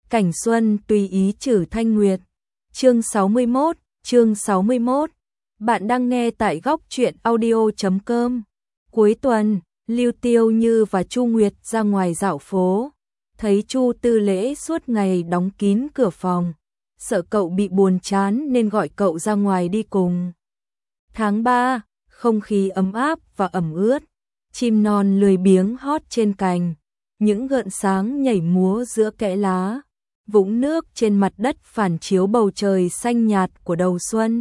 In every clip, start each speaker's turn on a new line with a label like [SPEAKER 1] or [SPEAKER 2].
[SPEAKER 1] Cảnh xuân tùy ý trừ thanh nguyệt. Chương 61. Bạn đang nghe tại góc truyện audio.com. Cuối tuần, Lưu Tiêu Như và Chu Nguyệt ra ngoài dạo phố. Thấy Chu Tư Lễ suốt ngày đóng kín cửa phòng, sợ cậu bị buồn chán nên gọi cậu ra ngoài đi cùng. Tháng 3, không khí ấm áp và ẩm ướt. Chim non lười biếng hót trên cành, những gợn sáng nhảy múa giữa kẽ lá. Vũng nước trên mặt đất phản chiếu bầu trời xanh nhạt của đầu xuân.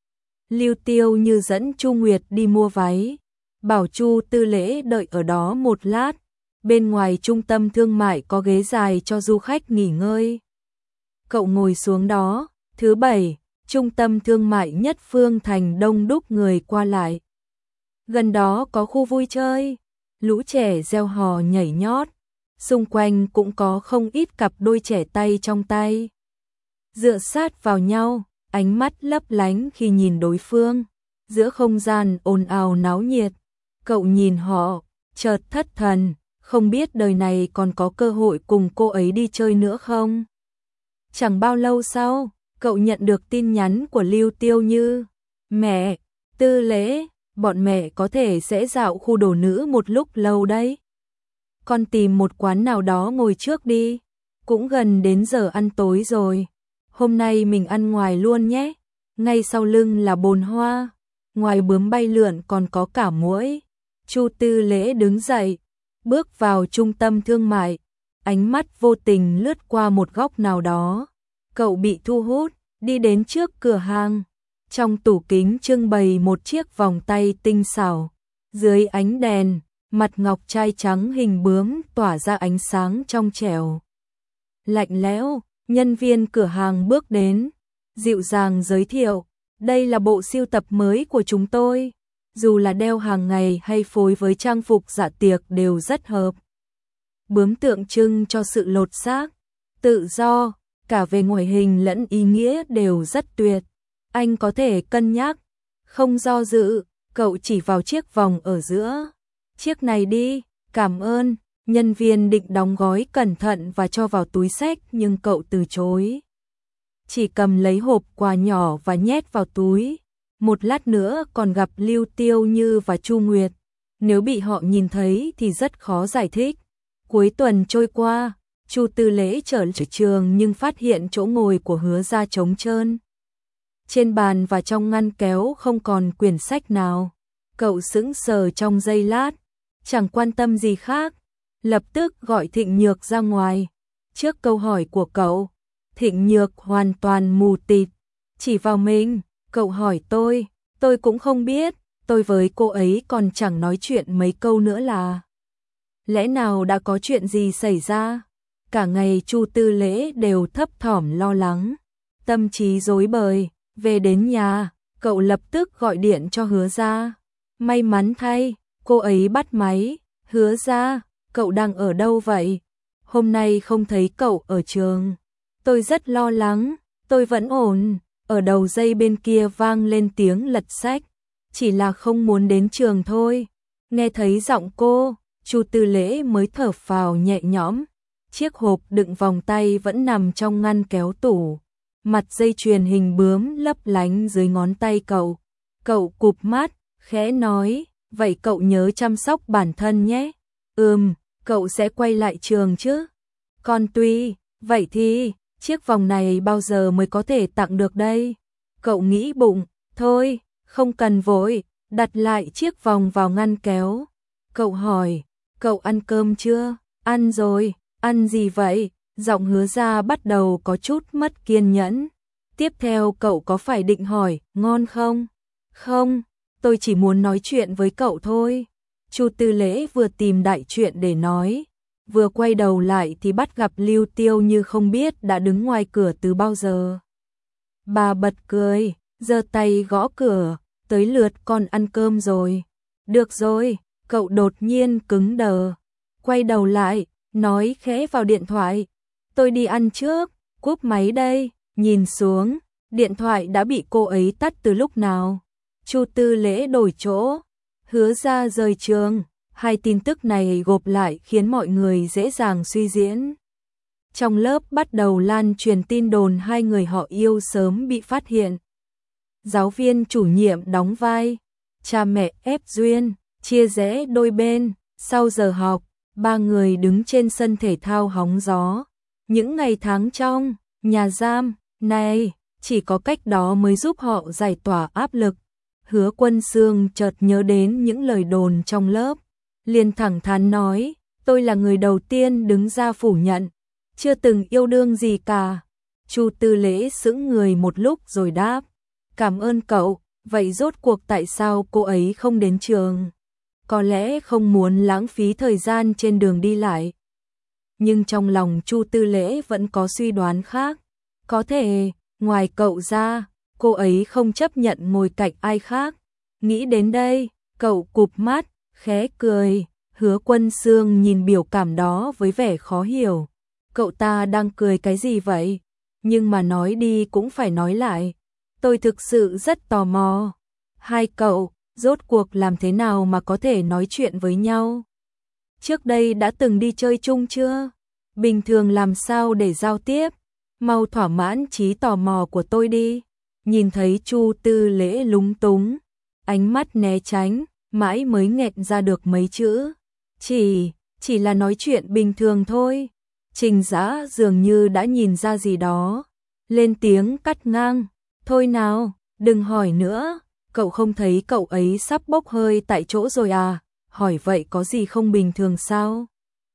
[SPEAKER 1] Lưu Tiêu Như dẫn Chu Nguyệt đi mua váy, bảo Chu Tư Lễ đợi ở đó một lát. Bên ngoài trung tâm thương mại có ghế dài cho du khách nghỉ ngơi. Cậu ngồi xuống đó. Thứ Bảy, trung tâm thương mại Nhất Phương Thành đông đúc người qua lại. Gần đó có khu vui chơi, lũ trẻ reo hò nhảy nhót. Xung quanh cũng có không ít cặp đôi trẻ tay trong tay, dựa sát vào nhau, ánh mắt lấp lánh khi nhìn đối phương. Giữa không gian ồn ào náo nhiệt, cậu nhìn họ, chợt thất thần, không biết đời này còn có cơ hội cùng cô ấy đi chơi nữa không. Chẳng bao lâu sau, cậu nhận được tin nhắn của Lưu Tiêu Như. Mẹ, Tư Lễ, bọn mẹ có thể sẽ dạo khu đồ nữ một lúc lâu đấy. Con tìm một quán nào đó ngồi trước đi, cũng gần đến giờ ăn tối rồi. Hôm nay mình ăn ngoài luôn nhé. Ngay sau lưng là bồn hoa, ngoài bướm bay lượn còn có cả muỗi. Chu Tư Lễ đứng dậy, bước vào trung tâm thương mại, ánh mắt vô tình lướt qua một góc nào đó. Cậu bị thu hút, đi đến trước cửa hàng. Trong tủ kính trưng bày một chiếc vòng tay tinh xảo, dưới ánh đèn, mặt ngọc trai trắng hình bướm tỏa ra ánh sáng trong trẻo. Lạnh lẽo, nhân viên cửa hàng bước đến, dịu dàng giới thiệu, đây là bộ sưu tập mới của chúng tôi, dù là đeo hàng ngày hay phối với trang phục dạ tiệc đều rất hợp. Bướm tượng trưng cho sự lột xác, tự do, cả về ngoại hình lẫn ý nghĩa đều rất tuyệt. Anh có thể cân nhắc. Không do dự, cậu chỉ vào chiếc vòng ở giữa. Chiếc này đi, cảm ơn. Nhân viên định đóng gói cẩn thận và cho vào túi xách nhưng cậu từ chối. Chỉ cầm lấy hộp quà nhỏ và nhét vào túi. Một lát nữa còn gặp Lưu Tiêu Như và Chu Nguyệt. Nếu bị họ nhìn thấy thì rất khó giải thích. Cuối tuần trôi qua, Chu Tư Lễ trở trường nhưng phát hiện chỗ ngồi của Hứa Gia trống trơn. Trên bàn và trong ngăn kéo không còn quyển sách nào. Cậu sững sờ trong giây lát, chẳng quan tâm gì khác, lập tức gọi Thịnh Nhược ra ngoài. Trước câu hỏi của cậu, Thịnh Nhược hoàn toàn mù tịt, chỉ vào mình. Cậu hỏi tôi cũng không biết, tôi với cô ấy còn chẳng nói chuyện mấy câu nữa là. Lẽ nào đã có chuyện gì xảy ra? Cả ngày Chu Tư Lễ đều thấp thỏm lo lắng, tâm trí rối bời. Về đến nhà, cậu lập tức gọi điện cho Hứa Gia. May mắn thay, cô ấy bắt máy. Hứa Gia, cậu đang ở đâu vậy? Hôm nay không thấy cậu ở trường. Tôi rất lo lắng, tôi vẫn ổn. Ở đầu dây bên kia vang lên tiếng lật sách. Chỉ là không muốn đến trường thôi. Nghe thấy giọng cô, Chu Tư Lễ mới thở phào nhẹ nhõm. Chiếc hộp đựng vòng tay vẫn nằm trong ngăn kéo tủ. Mặt dây chuyền hình bướm lấp lánh dưới ngón tay cậu. Cậu cụp mắt, khẽ nói, vậy cậu nhớ chăm sóc bản thân nhé. Cậu sẽ quay lại trường chứ? Còn tuy, vậy thì, chiếc vòng này bao giờ mới có thể tặng được đây? Cậu nghĩ bụng, thôi, không cần vội, đặt lại chiếc vòng vào ngăn kéo. Cậu hỏi, cậu ăn cơm chưa? Ăn rồi, ăn gì vậy? Giọng Hứa Gia bắt đầu có chút mất kiên nhẫn. Tiếp theo cậu có phải định hỏi, ngon không? Không, tôi chỉ muốn nói chuyện với cậu thôi. Chu Tư Lễ vừa tìm đại chuyện để nói, vừa quay đầu lại thì bắt gặp Lưu Tiêu Như không biết đã đứng ngoài cửa từ bao giờ. Bà bật cười, giơ tay gõ cửa, tới lượt con ăn cơm rồi. Được rồi, cậu đột nhiên cứng đờ, quay đầu lại, nói khẽ vào điện thoại. Tôi đi ăn trước, cúp máy đây. Nhìn xuống, điện thoại đã bị cô ấy tắt từ lúc nào. Chu Tư Lễ đổi chỗ, Hứa Gia rời trường. Hai tin tức này gộp lại khiến mọi người dễ dàng suy diễn. Trong lớp bắt đầu lan truyền tin đồn hai người họ yêu sớm bị phát hiện. Giáo viên chủ nhiệm đóng vai cha mẹ ép duyên, chia rẽ đôi bên. Sau giờ học, ba người đứng trên sân thể thao hóng gió. Những ngày tháng trong nhà giam này, chỉ có cách đó mới giúp họ giải tỏa áp lực. Hứa Quân Xương chợt nhớ đến những lời đồn trong lớp, liền thẳng thắn nói, tôi là người đầu tiên đứng ra phủ nhận, chưa từng yêu đương gì cả. Chu Tư Lễ sững người một lúc rồi đáp, cảm ơn cậu, vậy rốt cuộc tại sao cô ấy không đến trường? Có lẽ không muốn lãng phí thời gian trên đường đi lại. Nhưng trong lòng Chu Tư Lễ vẫn có suy đoán khác, có thể, ngoài cậu ra, cô ấy không chấp nhận ngồi cạnh ai khác. Nghĩ đến đây, cậu cụp mắt, khẽ cười. Hứa Quân Xương nhìn biểu cảm đó với vẻ khó hiểu. Cậu ta đang cười cái gì vậy? Nhưng mà nói đi cũng phải nói lại. Tôi thực sự rất tò mò. Hai cậu, rốt cuộc làm thế nào mà có thể nói chuyện với nhau? Trước đây đã từng đi chơi chung chưa? Bình thường làm sao để giao tiếp? Mau thỏa mãn trí tò mò của tôi đi. Nhìn thấy Chu Tư Lễ lúng túng, ánh mắt né tránh, mãi mới nghẹn ra được mấy chữ. Chỉ là nói chuyện bình thường thôi. Trình Dã dường như đã nhìn ra gì đó, lên tiếng cắt ngang. Thôi nào, đừng hỏi nữa, cậu không thấy cậu ấy sắp bốc hơi tại chỗ rồi à? Hỏi vậy có gì không bình thường sao?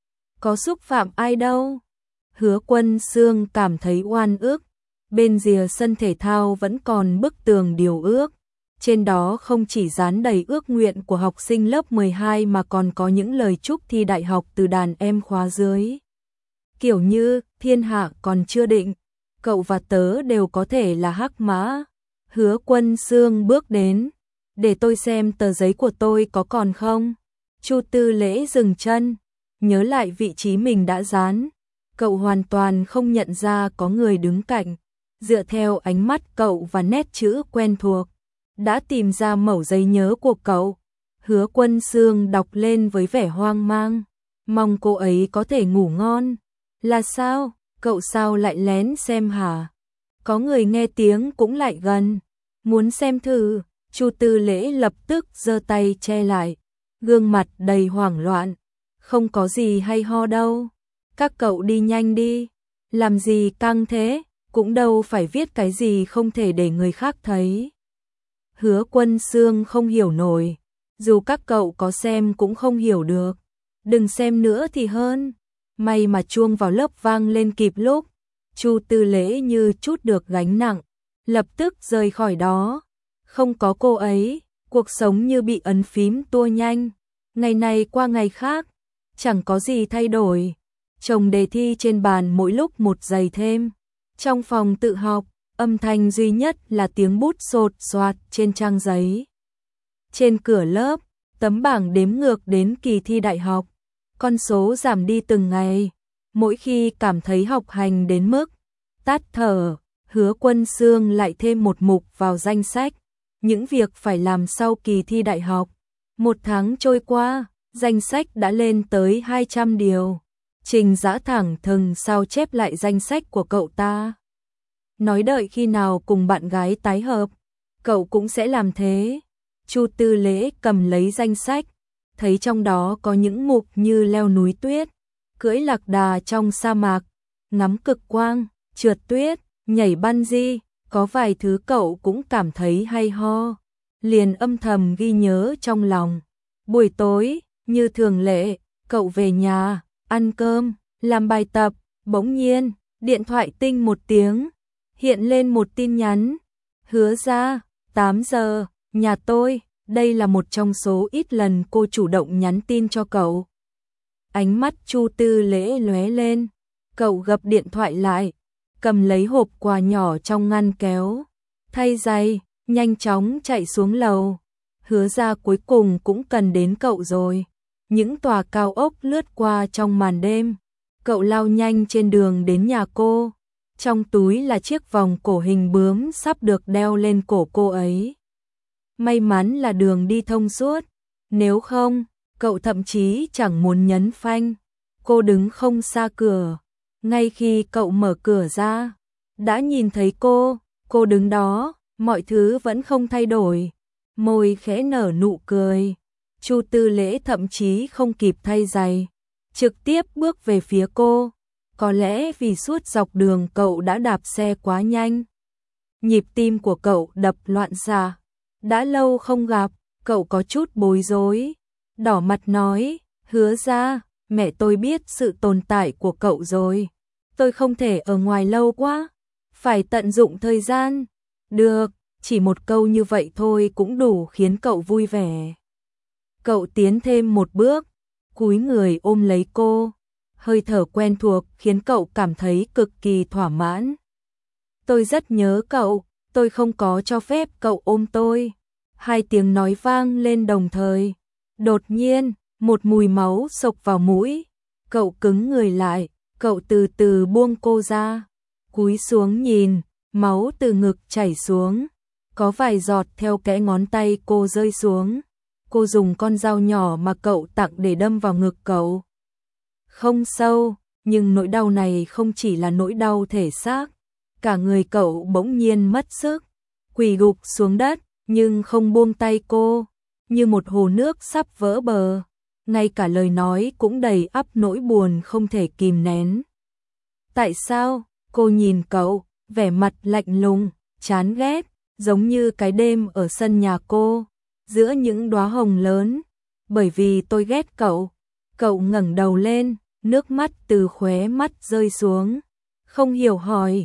[SPEAKER 1] Có xúc phạm ai đâu. Hứa Quân Xương cảm thấy oan ức. Bên rìa sân thể thao vẫn còn bức tường điều ước. Trên đó không chỉ dán đầy ước nguyện của học sinh lớp 12 mà còn có những lời chúc thi đại học từ đàn em khóa dưới. Kiểu như, thiên hạ còn chưa định, cậu và tớ đều có thể là hắc mã. Hứa Quân Xương bước đến, để tôi xem tờ giấy của tôi có còn không. Chu Tư Lễ dừng chân, nhớ lại vị trí mình đã dán. Cậu hoàn toàn không nhận ra có người đứng cạnh. Dựa theo ánh mắt cậu và nét chữ quen thuộc, đã tìm ra mẩu giấy nhớ của cậu. Hứa Quân Xương đọc lên với vẻ hoang mang, mong cô ấy có thể ngủ ngon. Là sao? Cậu sao lại lén xem hả? Có người nghe tiếng cũng lại gần, muốn xem thử. Chu Tư Lễ lập tức giơ tay che lại, gương mặt đầy hoảng loạn. Không có gì hay ho đâu. Các cậu đi nhanh đi. Làm gì căng thế? Cũng đâu phải viết cái gì không thể để người khác thấy. Hứa Quân Xương không hiểu nổi. Dù các cậu có xem cũng không hiểu được. Đừng xem nữa thì hơn. May mà chuông vào lớp vang lên kịp lúc. Chu Tư Lễ như trút được gánh nặng, lập tức rời khỏi đó. Không có cô ấy, cuộc sống như bị ấn phím tua nhanh. Ngày này qua ngày khác, chẳng có gì thay đổi. Chồng đề thi trên bàn mỗi lúc một dày thêm. Trong phòng tự học, âm thanh duy nhất là tiếng bút sột soạt trên trang giấy. Trên cửa lớp, tấm bảng đếm ngược đến kỳ thi đại học. Con số giảm đi từng ngày. Mỗi khi cảm thấy học hành đến mức tắt thở, Hứa Quân Xương lại thêm một mục vào danh sách. Những việc phải làm sau kỳ thi đại học. Một tháng trôi qua, danh sách đã lên tới 200 điều. Trình Dã thẳng thừng sao chép lại danh sách của cậu ta. Nói đợi khi nào cùng bạn gái tái hợp, cậu cũng sẽ làm thế. Chu Tư Lễ cầm lấy danh sách, thấy trong đó có những mục như leo núi tuyết, cưỡi lạc đà trong sa mạc, ngắm cực quang, trượt tuyết, nhảy bungee, có vài thứ cậu cũng cảm thấy hay ho, liền âm thầm ghi nhớ trong lòng. Buổi tối, như thường lệ, cậu về nhà, ăn cơm, làm bài tập, bỗng nhiên, điện thoại tinh một tiếng, hiện lên một tin nhắn. Hứa ra, 8 giờ, nhà tôi. Đây là một trong số ít lần cô chủ động nhắn tin cho cậu. Ánh mắt Chu Tư Lễ lóe lên, cậu gập điện thoại lại, cầm lấy hộp quà nhỏ trong ngăn kéo, thay giày, nhanh chóng chạy xuống lầu. Hứa ra cuối cùng cũng cần đến cậu rồi. Những tòa cao ốc lướt qua trong màn đêm. Cậu lao nhanh trên đường đến nhà cô. Trong túi là chiếc vòng cổ hình bướm sắp được đeo lên cổ cô ấy. May mắn là đường đi thông suốt. Nếu không, cậu thậm chí chẳng muốn nhấn phanh. Cô đứng không xa cửa, Ngay khi cậu mở cửa ra, đã nhìn thấy cô đứng đó, mọi thứ vẫn không thay đổi, môi khẽ nở nụ cười. Chu Tư Lễ thậm chí không kịp thay giày, trực tiếp bước về phía cô. Có lẽ vì suốt dọc đường cậu đã đạp xe quá nhanh. Nhịp tim của cậu đập loạn xạ. Đã lâu không gặp, cậu có chút bối rối. Đỏ mặt nói, Hứa ra, mẹ tôi biết sự tồn tại của cậu rồi. Tôi không thể ở ngoài lâu quá, phải tận dụng thời gian. Được, chỉ một câu như vậy thôi cũng đủ khiến cậu vui vẻ. Cậu tiến thêm một bước, cúi người ôm lấy cô. Hơi thở quen thuộc khiến cậu cảm thấy cực kỳ thỏa mãn. Tôi rất nhớ cậu, tôi không có cho phép cậu ôm tôi. Hai tiếng nói vang lên đồng thời. Đột nhiên, một mùi máu xộc vào mũi. Cậu cứng người lại, cậu từ từ buông cô ra. Cúi xuống nhìn, máu từ ngực chảy xuống. Có vài giọt theo kẽ ngón tay cô rơi xuống. Cô dùng con dao nhỏ mà cậu tặng để đâm vào ngực cậu. Không sâu, nhưng nỗi đau này không chỉ là nỗi đau thể xác. Cả người cậu bỗng nhiên mất sức, quỳ gục xuống đất, nhưng không buông tay cô, như một hồ nước sắp vỡ bờ. Ngay cả lời nói cũng đầy ắp nỗi buồn không thể kìm nén. Tại sao? Cô nhìn cậu, vẻ mặt lạnh lùng, chán ghét, giống như cái đêm ở sân nhà cô, giữa những đóa hồng lớn. Bởi vì tôi ghét cậu. Cậu ngẩng đầu lên, nước mắt từ khóe mắt rơi xuống. Không hiểu hỏi,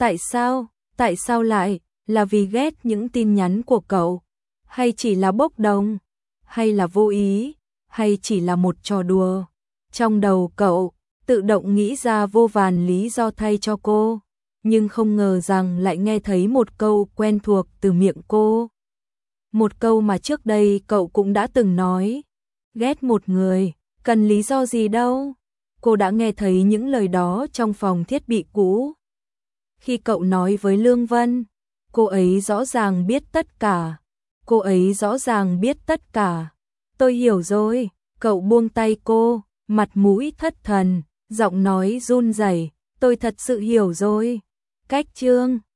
[SPEAKER 1] tại sao lại, là vì ghét những tin nhắn của cậu? Hay chỉ là bốc đồng? Hay là vô ý? Hay chỉ là một trò đùa? Trong đầu cậu, tự động nghĩ ra vô vàn lý do thay cho cô. Nhưng không ngờ rằng lại nghe thấy một câu quen thuộc từ miệng cô. Một câu mà trước đây cậu cũng đã từng nói. Ghét một người, cần lý do gì đâu? Cô đã nghe thấy những lời đó trong phòng thiết bị cũ. Khi cậu nói với Lương Vân, cô ấy rõ ràng biết tất cả. Cô ấy rõ ràng biết tất cả. Tôi hiểu rồi. Cậu buông tay cô, mặt mũi thất thần, giọng nói run rẩy. Tôi thật sự hiểu rồi. Cách chương